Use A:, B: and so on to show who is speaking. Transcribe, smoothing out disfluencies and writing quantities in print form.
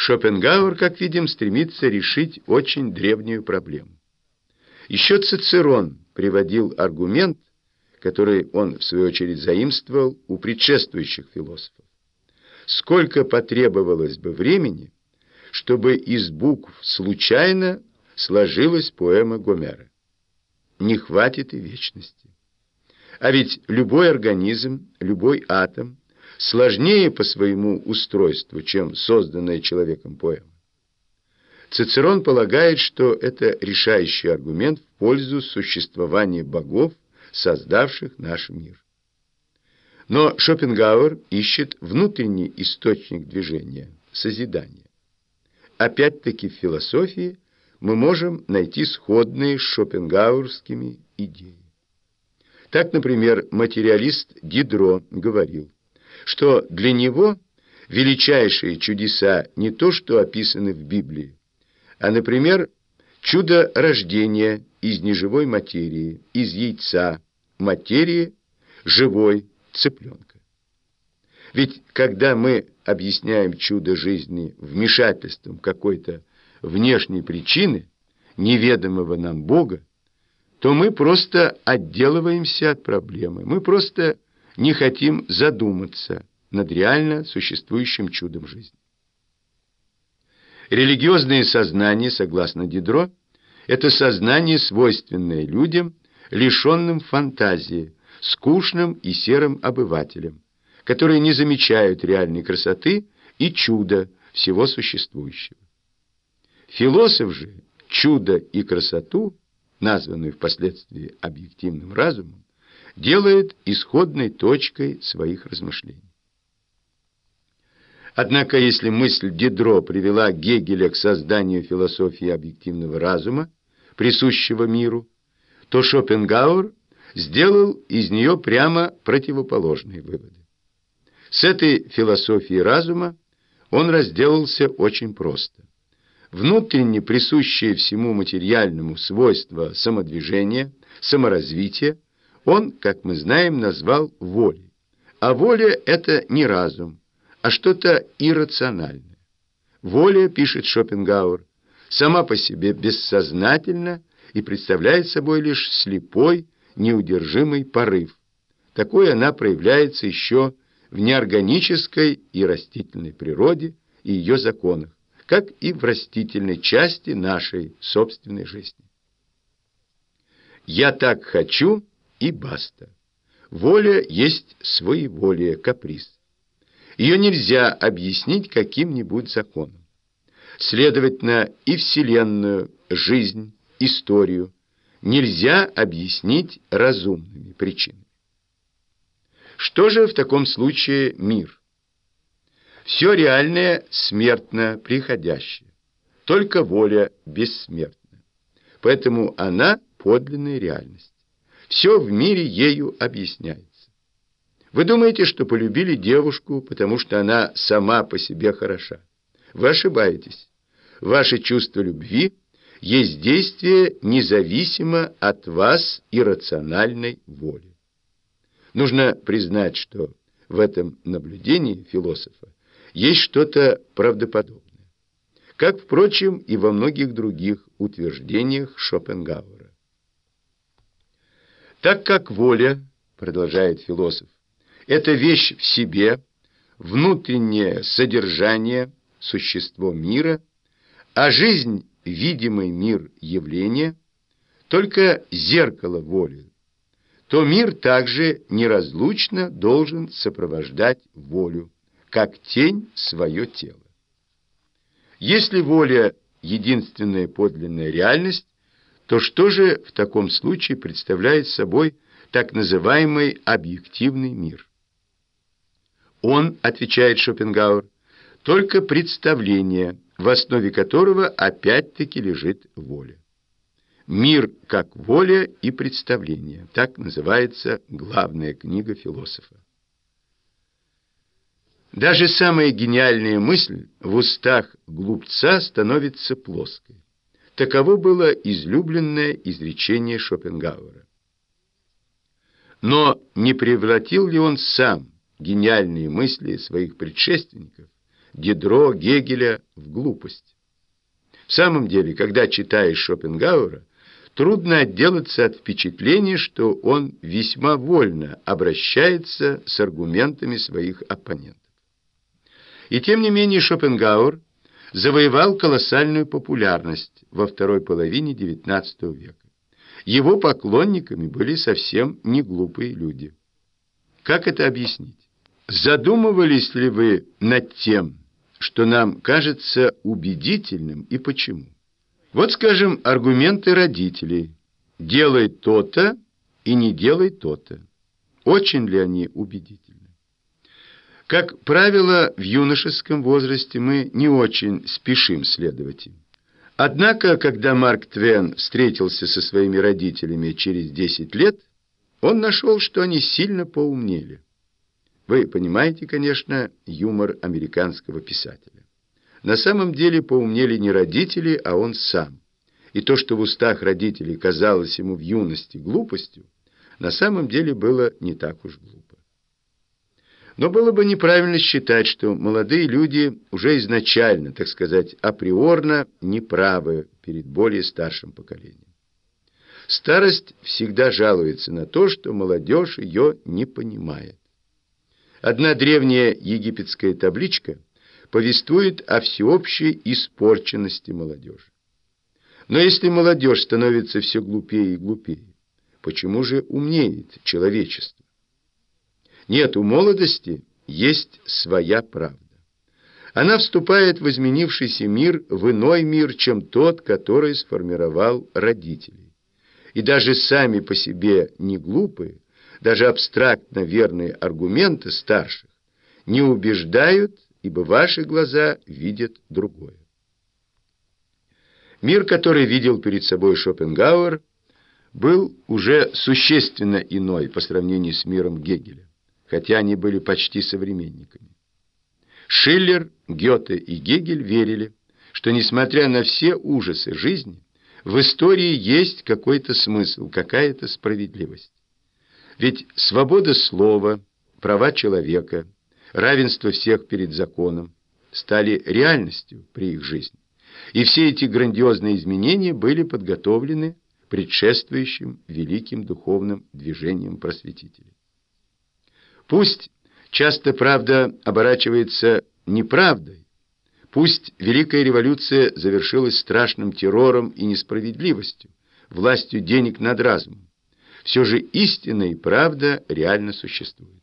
A: Шопенгауэр, как видим, стремится решить очень древнюю проблему. Еще Цицерон приводил аргумент, который он, в свою очередь, заимствовал у предшествующих философов. Сколько потребовалось бы времени, чтобы из букв случайно сложилась поэма Гомера? Не хватит и вечности. А ведь любой организм, любой атом сложнее по своему устройству, чем созданная человеком поэма. Цицерон полагает, что это решающий аргумент в пользу существования богов, создавших наш мир. Но Шопенгауэр ищет внутренний источник движения – созидания. Опять-таки в философии мы можем найти сходные с шопенгауэрскими идеи. Так, например, материалист Дидро говорил, что для него величайшие чудеса не то, что описаны в Библии, а, например, чудо рождения из неживой материи, из яйца, материи живой цыпленка. Ведь когда мы объясняем чудо жизни вмешательством какой-то внешней причины, неведомого нам Бога, то мы просто отделываемся от проблемы, мы просто не хотим задуматься над реально существующим чудом жизни. Религиозное сознание, согласно Дидро, это сознание, свойственное людям, лишенным фантазии, скучным и серым обывателям, которые не замечают реальной красоты и чуда всего существующего. Философ же чудо и красоту, названную впоследствии объективным разумом, делает исходной точкой своих размышлений. Однако, если мысль Дидро привела Гегеля к созданию философии объективного разума, присущего миру, то Шопенгауэр сделал из нее прямо противоположные выводы. С этой философией разума он разделался очень просто. Внутренне присущее всему материальному свойство самодвижения, саморазвития он, как мы знаем, назвал волей. А воля – это не разум, а что-то иррациональное. Воля, пишет Шопенгауэр, сама по себе бессознательна и представляет собой лишь слепой, неудержимый порыв. Такой она проявляется еще в неорганической и растительной природе и ее законах, как и в растительной части нашей собственной жизни. «Я так хочу» и баста. Воля есть своеволие, каприз. Ее нельзя объяснить каким-нибудь законом. Следовательно, и Вселенную, жизнь, историю нельзя объяснить разумными причинами. Что же в таком случае мир? Все реальное смертно приходящее, только воля бессмертна. Поэтому она подлинная реальность. Все в мире ею объясняется. Вы думаете, что полюбили девушку, потому что она сама по себе хороша? Вы ошибаетесь. Ваше чувство любви есть действие независимо от вас иррациональной воли. Нужно признать, что в этом наблюдении философа есть что-то правдоподобное, как, впрочем, и во многих других утверждениях Шопенгауэра. Так как воля, продолжает философ, это вещь в себе, внутреннее содержание, существо мира, а жизнь – видимый мир явления, только зеркало воли, то мир также неразлучно должен сопровождать волю, как тень свое тело. Если воля – единственная подлинная реальность, то что же в таком случае представляет собой так называемый объективный мир? Он, отвечает Шопенгауэр, только представление, в основе которого опять-таки лежит воля. «Мир как воля и представление» – так называется главная книга философа. Даже самая гениальная мысль в устах глупца становится плоской. Таково было излюбленное изречение Шопенгауэра. Но не превратил ли он сам гениальные мысли своих предшественников Дидро, Гегеля в глупость. В самом деле, когда читаешь Шопенгауэра, трудно отделаться от впечатления, что он весьма вольно обращается с аргументами своих оппонентов. И тем не менее Шопенгауэр завоевал колоссальную популярность во второй половине XIX века. Его поклонниками были совсем не глупые люди. Как это объяснить? Задумывались ли вы над тем, что нам кажется убедительным и почему? Вот, скажем, аргументы родителей. Делай то-то и не делай то-то. Очень ли они убедительны? Как правило, в юношеском возрасте мы не очень спешим следовать им. Однако, когда Марк Твен встретился со своими родителями через 10 лет, он нашел, что они сильно поумнели. Вы понимаете, конечно, юмор американского писателя. На самом деле поумнели не родители, а он сам. И то, что в устах родителей казалось ему в юности глупостью, на самом деле было не так уж глупо. Но было бы неправильно считать, что молодые люди уже изначально, так сказать, априорно неправы перед более старшим поколением. Старость всегда жалуется на то, что молодежь ее не понимает. Одна древняя египетская табличка повествует о всеобщей испорченности молодежи. Но если молодежь становится все глупее и глупее, почему же умнеет человечество? Нет, у молодости есть своя правда. Она вступает в изменившийся мир в иной мир, чем тот, который сформировал родителей. И даже сами по себе не глупые, даже абстрактно верные аргументы старших не убеждают, ибо ваши глаза видят другое. Мир, который видел перед собой Шопенгауэр, был уже существенно иной по сравнению с миром Гегеля, хотя они были почти современниками. Шиллер, Гёте и Гегель верили, что, несмотря на все ужасы жизни, в истории есть какой-то смысл, какая-то справедливость. Ведь свобода слова, права человека, равенство всех перед законом стали реальностью при их жизни. И все эти грандиозные изменения были подготовлены предшествующим великим духовным движением просветителей. Пусть часто правда оборачивается неправдой, пусть Великая революция завершилась страшным террором и несправедливостью, властью денег над разумом, все же истина и правда реально существуют.